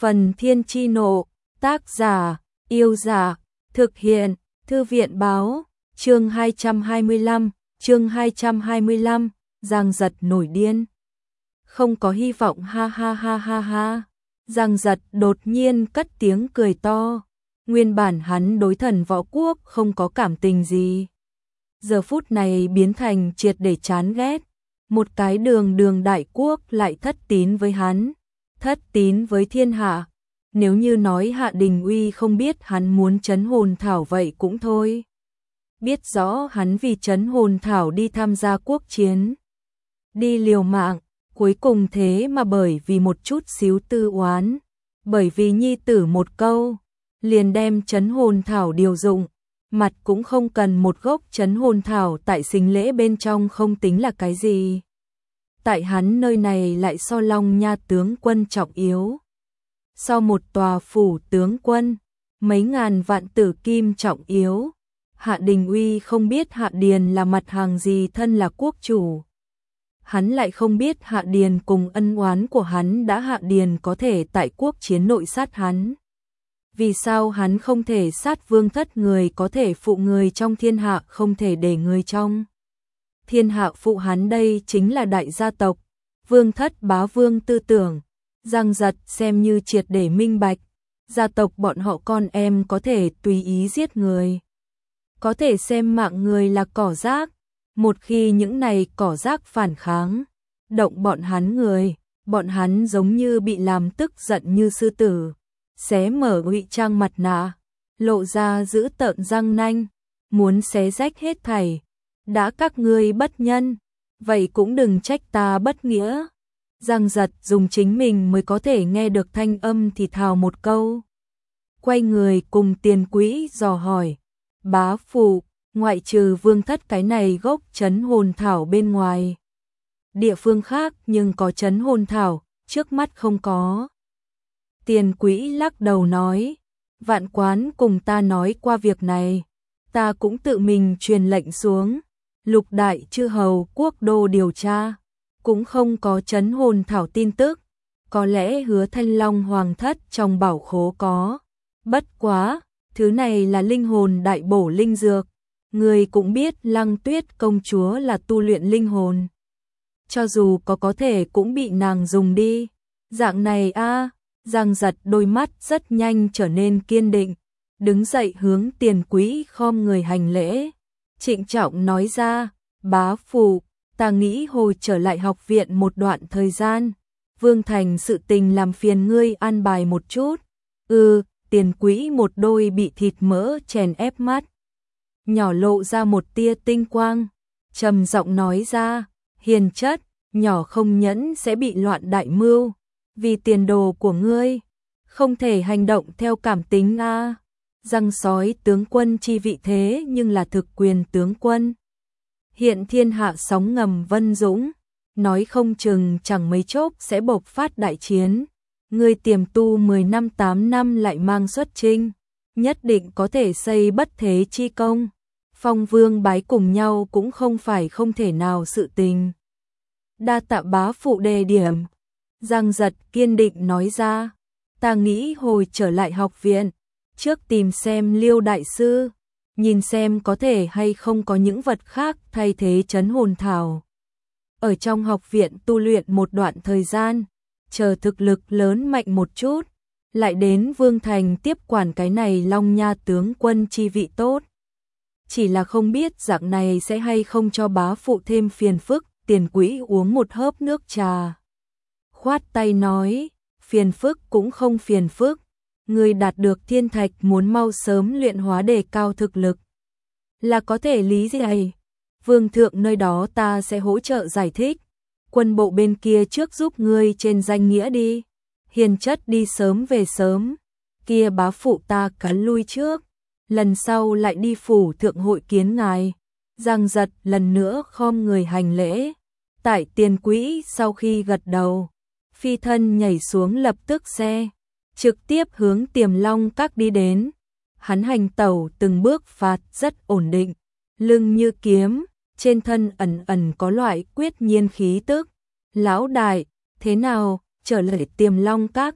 Phần Thiên Chi Nộ, tác giả, Yêu Giả, thực hiện, Thư viện báo, chương 225, Giang Giật nổi điên. Không có hy vọng ha ha ha ha ha. Giang Giật đột nhiên cất tiếng cười to. Nguyên bản hắn đối Thần Võ Quốc không có cảm tình gì. Giờ phút này biến thành triệt để chán ghét. Một cái đường đại quốc lại thất tín với hắn. Thất tín với thiên hạ. Nếu như nói Hạ Đình Uy không biết hắn muốn trấn hồn thảo vậy cũng thôi. Biết rõ hắn vì trấn hồn thảo đi tham gia quốc chiến. Đi liều mạng, cuối cùng thế mà bởi vì một chút xíu tư oán. Bởi vì nhi tử một câu, liền đem trấn hồn thảo điều dụng. Mặt cũng không cần một gốc trấn hồn thảo tại sinh lễ bên trong không tính là cái gì. Tại hắn nơi này lại so Long Nha tướng quân trọng yếu. So một tòa phủ tướng quân, mấy ngàn vạn tử kim trọng yếu. Hạ Đình Uy không biết Hạ Điền là mặt hàng gì thân là quốc chủ. Hắn lại không biết Hạ Điền cùng ân oán của hắn đã Hạ Điền có thể tại quốc chiến nội sát hắn. Vì sao hắn không thể sát vương thất người có thể phụ người trong thiên hạ không thể để người trong thiên hạ phụ hắn đây chính là đại gia tộc, vương thất bá vương tư tưởng. Giang Giật xem như triệt để minh bạch, gia tộc bọn họ con em có thể tùy ý giết người. Có thể xem mạng người là cỏ rác, một khi những này cỏ rác phản kháng, động bọn hắn người, bọn hắn giống như bị làm tức giận như sư tử. Xé mở ngụy trang mặt nạ, lộ ra giữ tợn răng nanh, muốn xé rách hết thảy. Đã các ngươi bất nhân, vậy cũng đừng trách ta bất nghĩa. Giang Giật dùng chính mình mới có thể nghe được thanh âm thì thào một câu. Quay người cùng Tiền Quỹ dò hỏi, bá phụ, ngoại trừ vương thất cái này gốc trấn hồn thảo bên ngoài. Địa phương khác nhưng có trấn hồn thảo, trước mắt không có. Tiền Quỹ lắc đầu nói, Vạn Quán cùng ta nói qua việc này, ta cũng tự mình truyền lệnh xuống, lục đại chư hầu quốc đô điều tra, cũng không có trấn hồn thảo tin tức, có lẽ Hứa Thanh Long hoàng thất trong bảo khố có, bất quá, thứ này là linh hồn đại bổ linh dược, người cũng biết Lăng Tuyết công chúa là tu luyện linh hồn, cho dù có thể cũng bị nàng dùng đi, dạng này a. Giang Giật đôi mắt rất nhanh trở nên kiên định, đứng dậy hướng Tiền Quỹ khom người hành lễ, trịnh trọng nói ra, bá phụ, ta nghĩ hồi trở lại học viện một đoạn thời gian, Vương Thành sự tình làm phiền ngươi an bài một chút. Tiền Quỹ một đôi bị thịt mỡ chèn ép mắt, nhỏ lộ ra một tia tinh quang, trầm giọng nói ra, hiền chất, nhỏ không nhẫn sẽ bị loạn đại mưu. Vì tiền đồ của ngươi, không thể hành động theo cảm tính a. Răng sói tướng quân chi vị thế nhưng là thực quyền tướng quân. Hiện thiên hạ sóng ngầm vân dũng, nói không chừng chẳng mấy chốc sẽ bộc phát đại chiến. Ngươi tiềm tu 10 năm 8 năm lại mang xuất chinh, nhất định có thể xây bất thế chi công. Phong vương bái cùng nhau cũng không phải không thể nào sự tình. Đa tạ bá phụ đề điểm. Giang Giật kiên định nói ra, ta nghĩ hồi trở lại học viện, trước tìm xem Liêu đại sư, nhìn xem có thể hay không có những vật khác thay thế trấn hồn thảo. Ở trong học viện tu luyện một đoạn thời gian, chờ thực lực lớn mạnh một chút, lại đến Vương Thành tiếp quản cái này Long Nha tướng quân chi vị tốt. Chỉ là không biết dạng này sẽ hay không cho bá phụ thêm phiền phức. Tiền Quỹ uống một hớp nước trà, khoát tay nói, phiền phức cũng không phiền phức, người đạt được thiên thạch muốn mau sớm luyện hóa đề cao thực lực, là có thể lý giải. Vương thượng nơi đó ta sẽ hỗ trợ giải thích, quân bộ bên kia trước giúp ngươi trên danh nghĩa đi, hiền chất đi sớm về sớm, kia bá phụ ta cắn lui trước, lần sau lại đi phủ thượng hội kiến ngài. Giang Giật lần nữa khom người hành lễ, tại Tiền Quỹ sau khi gật đầu, phi thân nhảy xuống lập tức xe, trực tiếp hướng Tiềm Long Các đi đến. Hắn hành tẩu từng bước phạt rất ổn định, lưng như kiếm, trên thân ẩn ẩn có loại quyết nhiên khí tức. Lão đại, thế nào, trở lại Tiềm Long Các?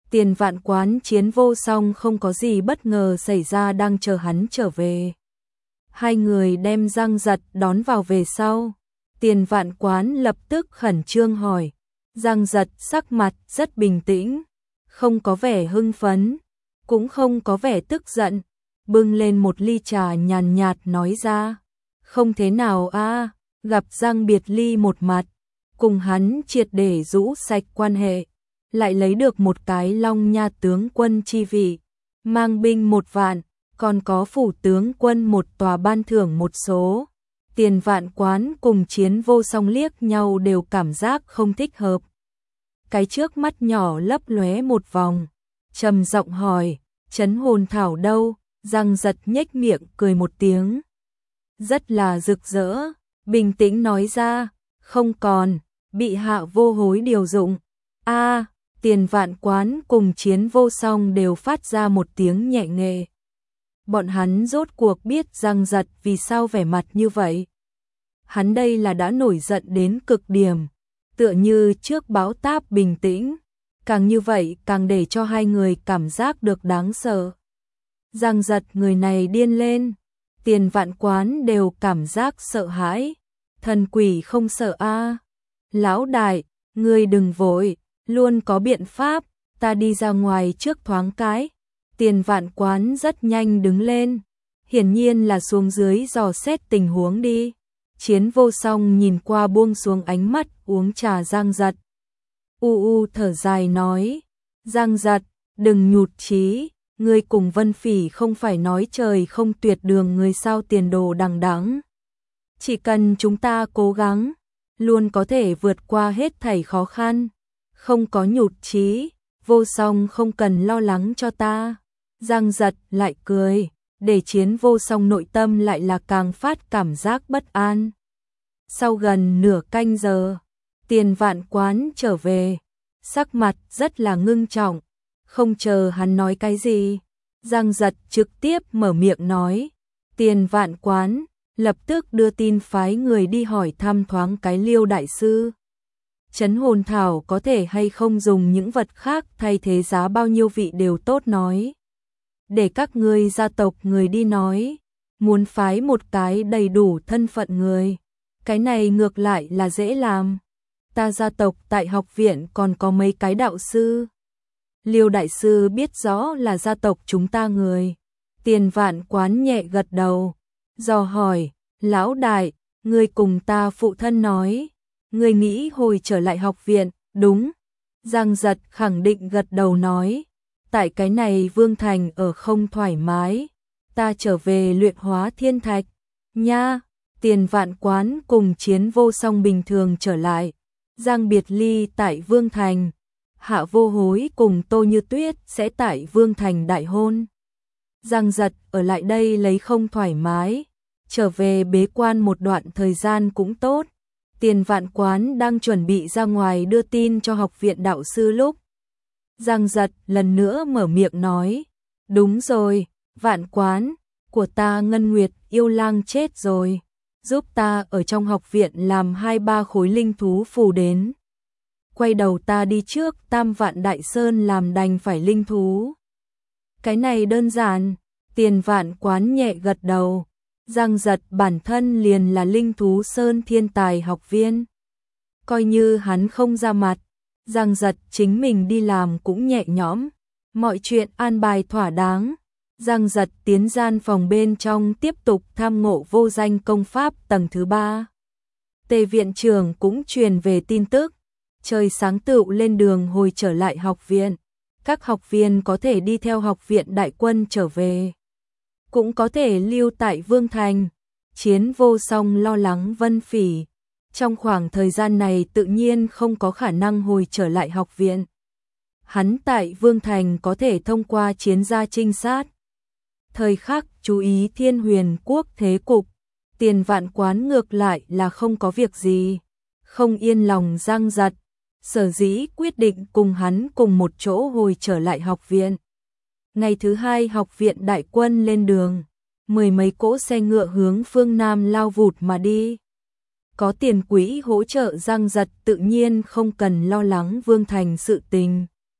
Tiền Vạn Quán Chiến Vô Song không có gì bất ngờ xảy ra đang chờ hắn trở về. Hai người đem Giang Giật đón vào về sau. Tiền Vạn Quán lập tức khẩn trương hỏi. Giang Giật sắc mặt rất bình tĩnh, không có vẻ hưng phấn, cũng không có vẻ tức giận, bưng lên một ly trà nhàn nhạt nói ra. Không thế nào a, gặp Giang Biệt Ly một mặt, cùng hắn triệt để rũ sạch quan hệ, lại lấy được một cái Long Nha tướng quân chi vị, mang binh 1 vạn, còn có phủ tướng quân một tòa, ban thưởng một số. Tiền Vạn Quán cùng Chiến Vô Song liếc nhau đều cảm giác không thích hợp. Cái trước mắt nhỏ lấp lóe một vòng, trầm giọng hỏi, Trấn Hồn Thảo đâu? Giang Giật nhếch miệng cười một tiếng, rất là rực rỡ, bình tĩnh nói ra, không còn, bị Hạ Vô Hối điều dụng. A, Tiền Vạn Quán cùng Chiến Vô Song đều phát ra một tiếng nhẹ nghề. Bọn hắn rốt cuộc biết Giang Giật vì sao vẻ mặt như vậy. Hắn đây là đã nổi giận đến cực điểm, tựa như trước bão táp bình tĩnh, càng như vậy càng để cho hai người cảm giác được đáng sợ. Giang Giật người này điên lên, Tiền Vạn Quán đều cảm giác sợ hãi. Thần quỷ không sợ a. Lão đại, ngươi đừng vội, luôn có biện pháp, ta đi ra ngoài trước thoáng cái. Tiền Vạn Quán rất nhanh đứng lên, hiển nhiên là xuống dưới dò xét tình huống đi. Chiến Vô Song nhìn qua buông xuống ánh mắt uống trà Giang Giật. Thở dài nói, Giang Giật, đừng nhụt chí, ngươi cùng Vân Phỉ không phải nói trời không tuyệt đường người sao, tiền đồ đằng đẵng. Chỉ cần chúng ta cố gắng, luôn có thể vượt qua hết thảy khó khăn. Không có nhụt chí, Vô Song không cần lo lắng cho ta. Giang Giật lại cười, để Chiến Vô Song nội tâm lại là càng phát cảm giác bất an. Sau gần nửa canh giờ, Tiền Vạn Quán trở về, sắc mặt rất là ngưng trọng, không chờ hắn nói cái gì. Giang Giật trực tiếp mở miệng nói, Tiền Vạn Quán lập tức đưa tin phái người đi hỏi thăm thoáng cái Liêu đại sư. Trấn Hồn Thảo có thể hay không dùng những vật khác thay thế, giá bao nhiêu vị đều tốt nói. Để các ngươi gia tộc người đi nói, muốn phái một cái đầy đủ thân phận người. Cái này ngược lại là dễ làm. Ta gia tộc tại học viện còn có mấy cái đạo sư. Liêu đại sư biết rõ là gia tộc chúng ta người. Tiền Vạn Quán nhẹ gật đầu, dò hỏi, lão đại, ngươi cùng ta phụ thân nói, ngươi nghĩ hồi trở lại học viện, đúng? Giang Giật khẳng định gật đầu nói, tại cái này Vương Thành ở không thoải mái, ta trở về luyện hóa thiên thạch, nha. Tiền Vạn Quán cùng Chiến Vô Song bình thường trở lại, Giang Biệt Ly tại Vương Thành, Hạ Vô Hối cùng Tô Như Tuyết sẽ tại Vương Thành đại hôn. Giang Giật ở lại đây lấy không thoải mái, trở về bế quan một đoạn thời gian cũng tốt. Tiền Vạn Quán đang chuẩn bị ra ngoài đưa tin cho học viện đạo sư lúc Giang Giật lần nữa mở miệng nói, đúng rồi, Vạn Quán, của ta Ngân Nguyệt yêu lang chết rồi, giúp ta ở trong học viện làm 2-3 khối linh thú phù đến. Quay đầu ta đi trước Tam Vạn Đại Sơn làm đành phải linh thú. Cái này đơn giản, Tiền Vạn Quán nhẹ gật đầu. Giang Giật bản thân liền là linh thú sơn thiên tài học viên. Coi như hắn không ra mặt, Giang Giật chính mình đi làm cũng nhẹ nhõm. Mọi chuyện an bài thỏa đáng. Giang Giật tiến gian phòng bên trong tiếp tục tham ngộ vô danh công pháp tầng thứ 3. Tề viện trưởng cũng truyền về tin tức. Trời sáng tựu lên đường hồi trở lại học viện. Các học viên có thể đi theo học viện đại quân trở về, cũng có thể lưu tại Vương Thành. Chiến Vô Song lo lắng Vân Phỉ, trong khoảng thời gian này tự nhiên không có khả năng hồi trở lại học viện. Hắn tại Vương Thành có thể thông qua chiến gia trinh sát, thời khắc chú ý Thiên Huyền quốc thế cục. Tiền Vạn Quán ngược lại là không có việc gì, không yên lòng Giang Giật, sở dĩ quyết định cùng hắn cùng một chỗ hồi trở lại học viện. Ngày thứ 2 học viện đại quân lên đường, 10 mấy cỗ xe ngựa hướng phương Nam lao vụt mà đi. Có tiền quỹ hỗ trợ Giang Giật tự nhiên không cần lo lắng Vương Thành sự tình.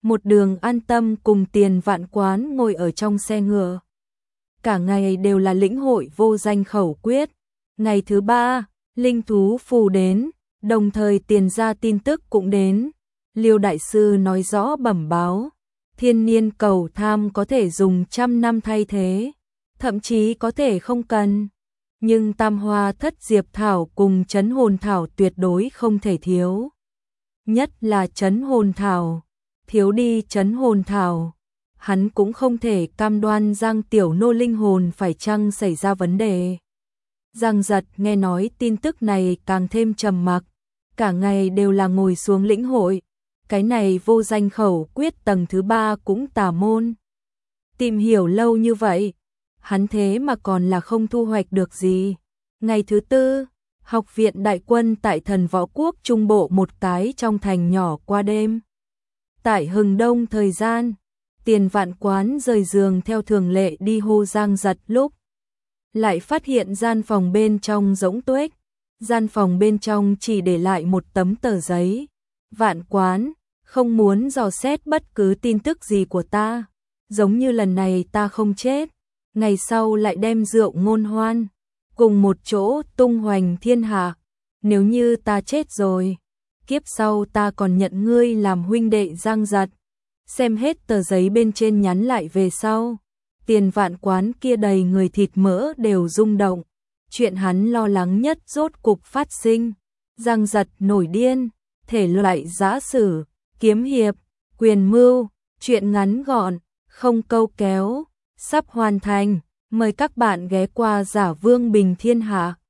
một đường an tâm cùng Tiền Vạn Quán ngồi ở trong xe ngựa. Cả ngày đều là lĩnh hội vô danh khẩu quyết. Ngày thứ 3, linh thú phù đến, đồng thời tiền gia tin tức cũng đến. Liêu đại sư nói rõ bẩm báo, thiên niên cầu tham có thể dùng 100 năm thay thế, thậm chí có thể không cần. Nhưng tam hoa thất diệp thảo cùng trấn hồn thảo tuyệt đối không thể thiếu. Nhất là trấn hồn thảo, thiếu đi trấn hồn thảo, hắn cũng không thể cam đoan Giang tiểu nô linh hồn phải chăng xảy ra vấn đề. Giang Giật nghe nói tin tức này càng thêm trầm mặc, cả ngày đều là ngồi xuống lĩnh hội. Cái này vô danh khẩu quyết tầng thứ 3 cũng tà môn. Tìm hiểu lâu như vậy, hắn thế mà còn là không thu hoạch được gì. Ngày thứ 4, học viện đại quân tại Thần Võ Quốc Trung Bộ một cái trong thành nhỏ qua đêm. Tại hừng đông thời gian, Tiền Vạn Quán rời giường theo thường lệ đi hô Giang Giật lúc. Lại phát hiện gian phòng bên trong rỗng tuếch, gian phòng bên trong chỉ để lại một tấm tờ giấy. Vạn Quán, không muốn dò xét bất cứ tin tức gì của ta, giống như lần này ta không chết, ngày sau lại đem rượu ngôn hoan, cùng một chỗ tung hoành thiên hạ, nếu như ta chết rồi, kiếp sau ta còn nhận ngươi làm huynh đệ. Giang Giật xem hết tờ giấy bên trên nhắn lại về sau, Tiền Vạn Quán kia đầy người thịt mỡ đều rung động, chuyện hắn lo lắng nhất rốt cục phát sinh. Giang Giật nổi điên, thể loại giã sử, kiếm hiệp, quyền mưu, chuyện ngắn gọn, không câu kéo, sắp hoàn thành, mời các bạn ghé qua Giả Vương Bình Thiên Hạ.